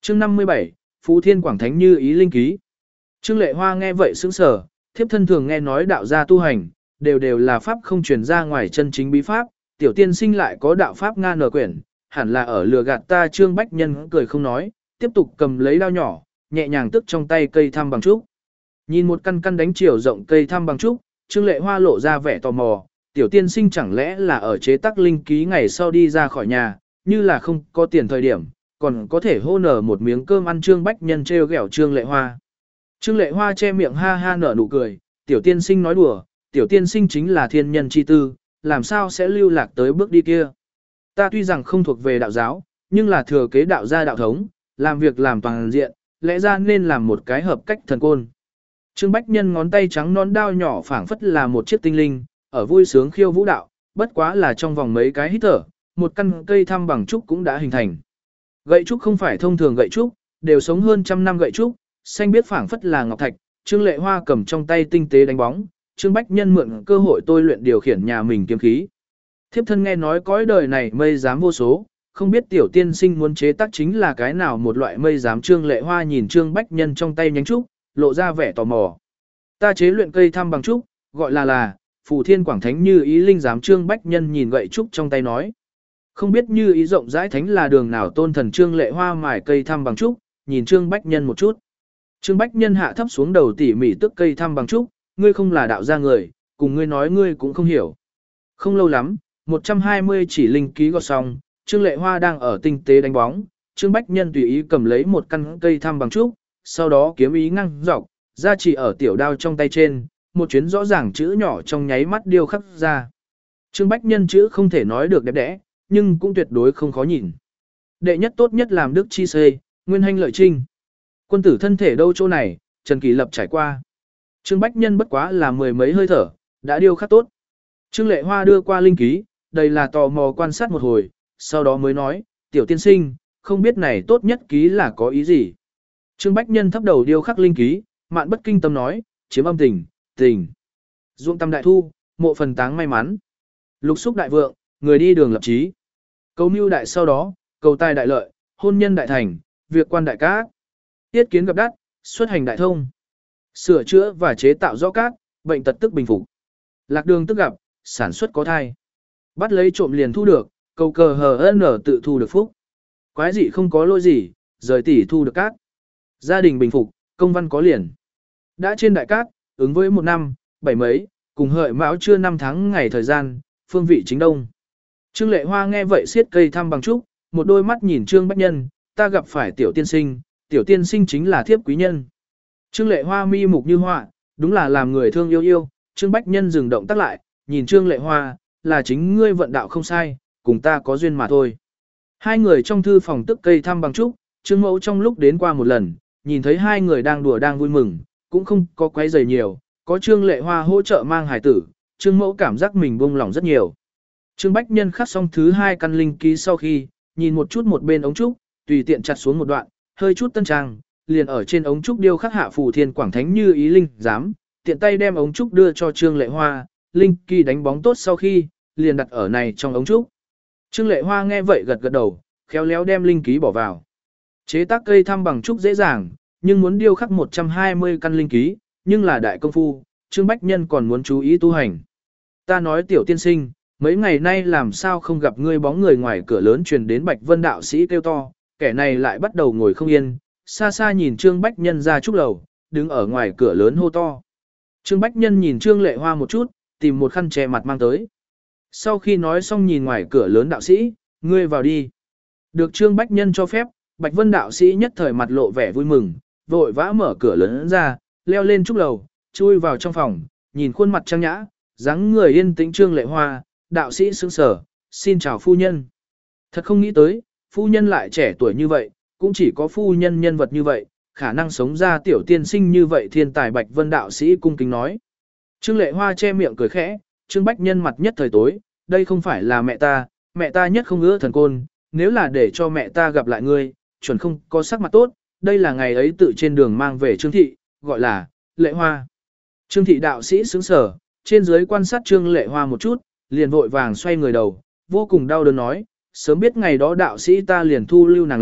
Chương 57, Phú Thiên Quảng Thánh Như Ý Linh Ký. Trương Lệ Hoa nghe vậy sững sờ, thiếp thân thường nghe nói đạo gia tu hành, đều là pháp không truyền ra ngoài chân chính bí pháp, tiểu tiên sinh lại có đạo pháp nga nở quyển, hẳn là ở lừa gạt ta. Trương Bách Nhân cười không nói, tiếp tục cầm lấy đao nhỏ, nhẹ nhàng tức trong tay cây thăm bằng trúc. Nhìn một căn căn đánh chiều rộng cây thăm bằng trúc, Trương Lệ Hoa lộ ra vẻ tò mò, tiểu tiên sinh chẳng lẽ là ở chế tác linh ký ngày sau đi ra khỏi nhà, như là không có tiền thời điểm, còn có thể hô nở một miếng cơm ăn. Trương Bách Nhân trêu ghẹo Trương Lệ Hoa. Trương Lệ Hoa che miệng ha ha nở nụ cười, tiểu tiên sinh nói đùa, tiểu tiên sinh chính là thiên nhân chi tư, làm sao sẽ lưu lạc tới bước đi kia. Ta tuy rằng không thuộc về đạo giáo, nhưng là thừa kế đạo gia đạo thống, làm việc làm toàn diện, lẽ ra nên làm một cái hợp cách thần côn. Trương Bách Nhân ngón tay trắng nón đao nhỏ phảng phất là một chiếc tinh linh, ở vui sướng khiêu vũ đạo, bất quá là trong vòng mấy cái hít thở, một căn cây thăm bằng trúc cũng đã hình thành. Gậy trúc không phải thông thường gậy trúc, đều sống hơn trăm năm gậy trúc, xanh biết phảng phất là ngọc thạch. Trương Lệ Hoa cầm trong tay tinh tế đánh bóng, Trương Bách Nhân mượn cơ hội tôi luyện điều khiển nhà mình kiếm khí. Thiếp thân nghe nói cõi đời này mây giám vô số, không biết tiểu tiên sinh muốn chế tác chính là cái nào một loại mây giám. Trương Lệ Hoa nhìn Trương Bách Nhân trong tay nhánh trúc, lộ ra vẻ tò mò. Ta chế luyện cây thăm bằng trúc, gọi là Phù Thiên Quảng Thánh Như Ý Linh Giám. Trương Bách Nhân nhìn gậy trúc trong tay nói. Không biết Như Ý rộng rãi thánh là đường nào tôn thần. Trương Lệ Hoa mài cây thăm bằng trúc, nhìn Trương Bách Nhân một chút. Trương Bách Nhân hạ thấp xuống đầu tỉ mỉ tức cây thăm bằng trúc, ngươi không là đạo gia người, cùng ngươi nói ngươi cũng không hiểu. Không lâu lắm, 120 chỉ linh ký gọt xong, Trương Lệ Hoa đang ở tinh tế đánh bóng, Trương Bách Nhân tùy ý cầm lấy một căn cây thăm bằng trúc, sau đó kiếm ý ngăng dọc, ra chỉ ở tiểu đao trong tay trên, một chuyến rõ ràng chữ nhỏ trong nháy mắt điêu khắc ra. Trương Bách Nhân chữ không thể nói được đẹp đẽ, nhưng cũng tuyệt đối không khó nhìn. Đệ nhất tốt nhất làm đức chi xê, nguyên hanh lợi trinh. Quân tử thân thể đâu chỗ này, Trần Kỳ Lập trải qua. Trương Bách Nhân bất quá là mười mấy hơi thở, đã điêu khắc tốt. Trương Lệ Hoa đưa qua linh ký, đây là tò mò quan sát một hồi, sau đó mới nói, tiểu tiên sinh, không biết này tốt nhất ký là có ý gì. Trương Bách Nhân thấp đầu điêu khắc linh ký, mạn bất kinh tâm nói, chiếm âm tình, tình. Ruộng tâm đại thu, mộ phần táng may mắn. Lục xúc đại vượng, người đi đường lập chí. Cầu mưu đại sau đó, cầu tài đại lợi, hôn nhân đại thành, việc quan đại cát. Tiết kiến gặp đắt, xuất hành đại thông. Sửa chữa và chế tạo rõ cát, bệnh tật tức bình phục. Lạc đường tức gặp, sản xuất có thai. Bắt lấy trộm liền thu được, cầu cờ hờ nở tự thu được phúc. Quái dị không có lỗi gì, rời tỷ thu được cát. Gia đình bình phục, công văn có liền. Đã trên đại cát, ứng với một năm, bảy mấy, cùng hợi mão chưa 5 tháng ngày thời gian, phương vị chính đông. Trương Lệ Hoa nghe vậy siết cây thăm bằng trúc, một đôi mắt nhìn Trương Bách Nhân, ta gặp phải tiểu tiên sinh chính là thiếp quý nhân. Trương Lệ Hoa mi mục như họa, đúng là làm người thương yêu yêu. Trương Bách Nhân dừng động tác lại, nhìn Trương Lệ Hoa, là chính ngươi vận đạo không sai, cùng ta có duyên mà thôi. Hai người trong thư phòng tức cây thăm bằng trúc, Trương Mẫu trong lúc đến qua một lần, nhìn thấy hai người đang đùa đang vui mừng, cũng không có quấy rầy nhiều, có Trương Lệ Hoa hỗ trợ mang hài tử, Trương Mẫu cảm giác mình buông lòng rất nhiều. Trương Bách Nhân khắc xong thứ hai căn linh ký sau khi, nhìn một chút một bên ống trúc, tùy tiện chặt xuống một đoạn, hơi chút tân trang, liền ở trên ống trúc điêu khắc hạ Phù Thiên Quảng Thánh Như Ý Linh Giám, tiện tay đem ống trúc đưa cho Trương Lệ Hoa, linh kỳ đánh bóng tốt sau khi, liền đặt ở này trong ống trúc. Trương Lệ Hoa nghe vậy gật gật đầu, khéo léo đem linh ký bỏ vào. Chế tác cây thăm bằng trúc dễ dàng, nhưng muốn điêu khắc 120 căn linh ký, nhưng là đại công phu, Trương Bách Nhân còn muốn chú ý tu hành. Ta nói tiểu tiên sinh, mấy ngày nay làm sao không gặp ngươi bóng người ngoài cửa lớn truyền đến Bạch Vân đạo sĩ kêu to, kẻ này lại bắt đầu ngồi không yên, xa xa nhìn Trương Bách Nhân ra trúc lầu, đứng ở ngoài cửa lớn hô to. Trương Bách Nhân nhìn Trương Lệ Hoa một chút, tìm một khăn che mặt mang tới. Sau khi nói xong nhìn ngoài cửa lớn đạo sĩ, ngươi vào đi. Được Trương Bách Nhân cho phép, Bạch Vân đạo sĩ nhất thời mặt lộ vẻ vui mừng, vội vã mở cửa lớn ra, leo lên trúc lầu, chui vào trong phòng, nhìn khuôn mặt trang nhã, dáng người yên tĩnh Trương Lệ Hoa, đạo sĩ sững sờ, xin chào phu nhân. Thật không nghĩ tới, phu nhân lại trẻ tuổi như vậy, cũng chỉ có phu nhân nhân vật như vậy, khả năng sống ra tiểu tiên sinh như vậy. Thiên tài Bạch Vân đạo sĩ cung kính nói. Trương Lệ Hoa che miệng cười khẽ, Trương Bách Nhân mặt nhất thời tối, đây không phải là mẹ ta nhất không ưa thần côn, nếu là để cho mẹ ta gặp lại ngươi, chuẩn không có sắc mặt tốt, đây là ngày ấy tự trên đường mang về Trương Thị, gọi là Lệ Hoa. Trương Thị đạo sĩ sững sờ, trên dưới quan sát Trương Lệ Hoa một chút, liền vội vàng xoay người đầu, vô cùng đau đớn nói, sớm biết ngày đó đạo sĩ ta liền thu lưu nàng lại,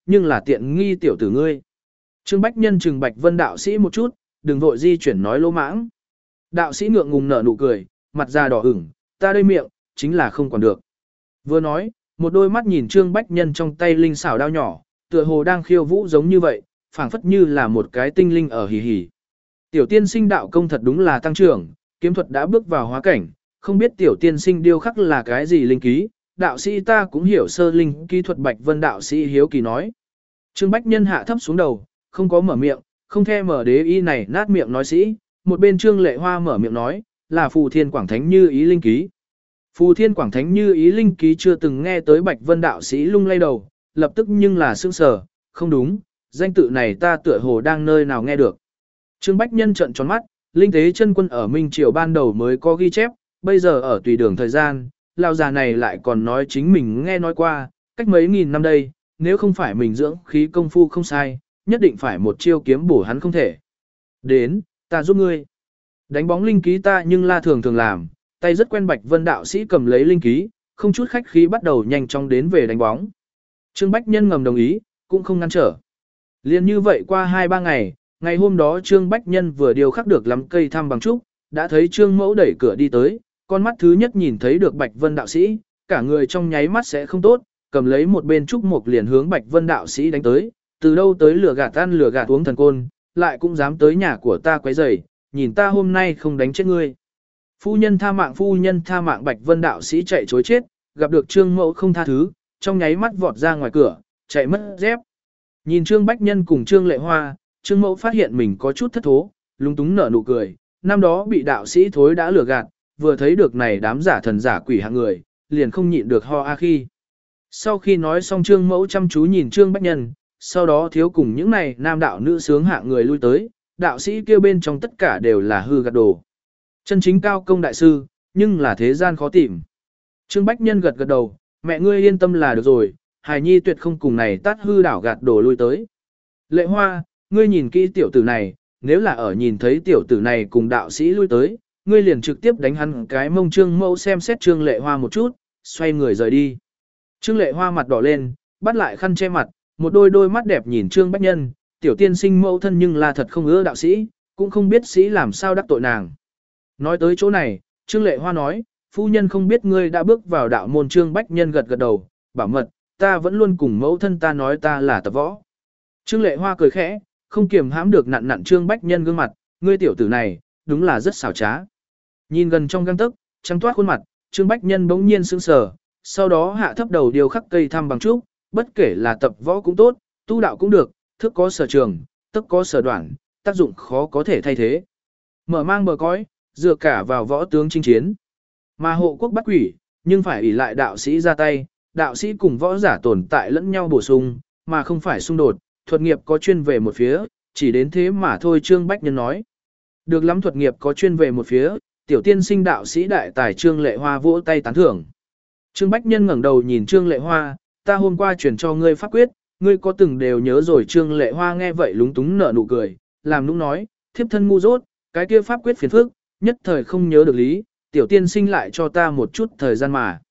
nhưng là tiện nghi tiểu tử ngươi. Trương Bách Nhân trừng Bạch Vân đạo sĩ một chút, đừng vội di chuyển nói lỗ mãng. Đạo sĩ ngượng ngùng nở nụ cười, mặt da đỏ ửng, ta đây miệng, chính là không còn được. Vừa nói, một đôi mắt nhìn Trương Bách Nhân trong tay linh xảo đao nhỏ, tựa hồ đang khiêu vũ giống như vậy, phảng phất như là một cái tinh linh ở hì hì. Tiểu tiên sinh đạo công thật đúng là tăng trưởng, kiếm thuật đã bước vào hóa cảnh, không biết tiểu tiên sinh điêu khắc là cái gì linh ký, đạo sĩ ta cũng hiểu sơ linh kỹ thuật. Bạch Vân đạo sĩ hiếu kỳ nói. Trương Bách Nhân hạ thấp xuống đầu, không có mở miệng, không the mở đế y này nát miệng nói sĩ, một bên Trương Lệ Hoa mở miệng nói, là Phù Thiên Quảng Thánh Như Ý linh ký. Phù Thiên Quảng Thánh Như Ý linh ký chưa từng nghe tới. Bạch Vân đạo sĩ lung lay đầu, lập tức nhưng là sững sờ, không đúng, danh tự này ta tựa hồ đang nơi nào nghe được. Trương Bách Nhân trợn tròn mắt, linh tế chân quân ở Minh Triều ban đầu mới có ghi chép, bây giờ ở tùy đường thời gian, lão già này lại còn nói chính mình nghe nói qua, cách mấy nghìn năm đây, nếu không phải mình dưỡng khí công phu không sai, nhất định phải một chiêu kiếm bổ hắn không thể. Đến, ta giúp ngươi. Đánh bóng linh ký ta nhưng la thường thường làm, tay rất quen. Bạch Vân đạo sĩ cầm lấy linh ký, không chút khách khí bắt đầu nhanh chóng đến về đánh bóng. Trương Bách Nhân ngầm đồng ý, cũng không ngăn trở. Liên như vậy qua 2-3 ngày, ngày hôm đó Trương Bách Nhân vừa điều khắc được lắm cây thăm bằng trúc, đã thấy Trương Mẫu đẩy cửa đi tới, con mắt thứ nhất nhìn thấy được Bạch Vân đạo sĩ, cả người trong nháy mắt sẽ không tốt, cầm lấy một bên trúc mục liền hướng Bạch Vân đạo sĩ đánh tới, từ đâu tới lửa gạt ăn lửa gạt uống thần côn, lại cũng dám tới nhà của ta quấy rầy, nhìn ta hôm nay không đánh chết ngươi. Phu nhân tha mạng, phu nhân tha mạng. Bạch Vân đạo sĩ chạy chối chết, gặp được Trương Mẫu không tha thứ, trong nháy mắt vọt ra ngoài cửa, chạy mất dép. Nhìn Trương Bách Nhân cùng Trương Lệ Hoa, Trương Mẫu phát hiện mình có chút thất thố, lúng túng nở nụ cười, năm đó bị đạo sĩ thối đã lừa gạt, vừa thấy được này đám giả thần giả quỷ hạng người, liền không nhịn được ho a khi. Sau khi nói xong Trương Mẫu chăm chú nhìn Trương Bách Nhân, sau đó thiếu cùng những này nam đạo nữ sướng hạng người lui tới, đạo sĩ kêu bên trong tất cả đều là hư gạt đồ. Chân chính cao công đại sư, nhưng là thế gian khó tìm. Trương Bách Nhân gật gật đầu, mẹ ngươi yên tâm là được rồi, hài nhi tuyệt không cùng này tát hư đảo gạt đồ lui tới. Lệ Hoa, ngươi nhìn kỹ tiểu tử này, nếu là ở nhìn thấy tiểu tử này cùng đạo sĩ lui tới, ngươi liền trực tiếp đánh hắn cái mông. Trương Mẫu xem xét Trương Lệ Hoa một chút, xoay người rời đi. Trương Lệ Hoa mặt đỏ lên, bắt lại khăn che mặt, một đôi mắt đẹp nhìn Trương Bách Nhân, tiểu tiên sinh mẫu thân nhưng là thật không ưa đạo sĩ, cũng không biết sĩ làm sao đắc tội nàng. Nói tới chỗ này, Trương Lệ Hoa nói, phu nhân không biết ngươi đã bước vào đạo môn. Trương Bách Nhân gật gật đầu, bảo mật, ta vẫn luôn cùng mẫu thân ta nói ta là tập võ. Trương Lệ Hoa cười khẽ, không kiềm hãm được nặn Trương Bách Nhân gương mặt, ngươi tiểu tử này, đúng là rất xảo trá. Nhìn gần trong gang tấc, trắng toát khuôn mặt, Trương Bách Nhân bỗng nhiên sững sờ, sau đó hạ thấp đầu điều khắc cây thăm bằng trúc, bất kể là tập võ cũng tốt, tu đạo cũng được, thức có sở trường, tức có sở đoạn, tác dụng khó có thể thay thế. Mở mang bờ cõi, dựa cả vào võ tướng chinh chiến. Mà hộ quốc bắt quỷ, nhưng phải ỷ lại đạo sĩ ra tay, đạo sĩ cùng võ giả tồn tại lẫn nhau bổ sung, mà không phải xung đột, thuật nghiệp có chuyên về một phía, chỉ đến thế mà thôi. Trương Bách Nhân nói. Được lắm, thuật nghiệp có chuyên về một phía, tiểu tiên sinh đạo sĩ đại tài. Trương Lệ Hoa vỗ tay tán thưởng. Trương Bách Nhân ngẩng đầu nhìn Trương Lệ Hoa, ta hôm qua truyền cho ngươi pháp quyết, ngươi có từng đều nhớ rồi. Trương Lệ Hoa nghe vậy lúng túng nở nụ cười, làm nũng nói, thiếp thân ngu dốt, cái kia pháp quyết phiền phức, nhất thời không nhớ được lý, tiểu tiên sinh lại cho ta một chút thời gian mà.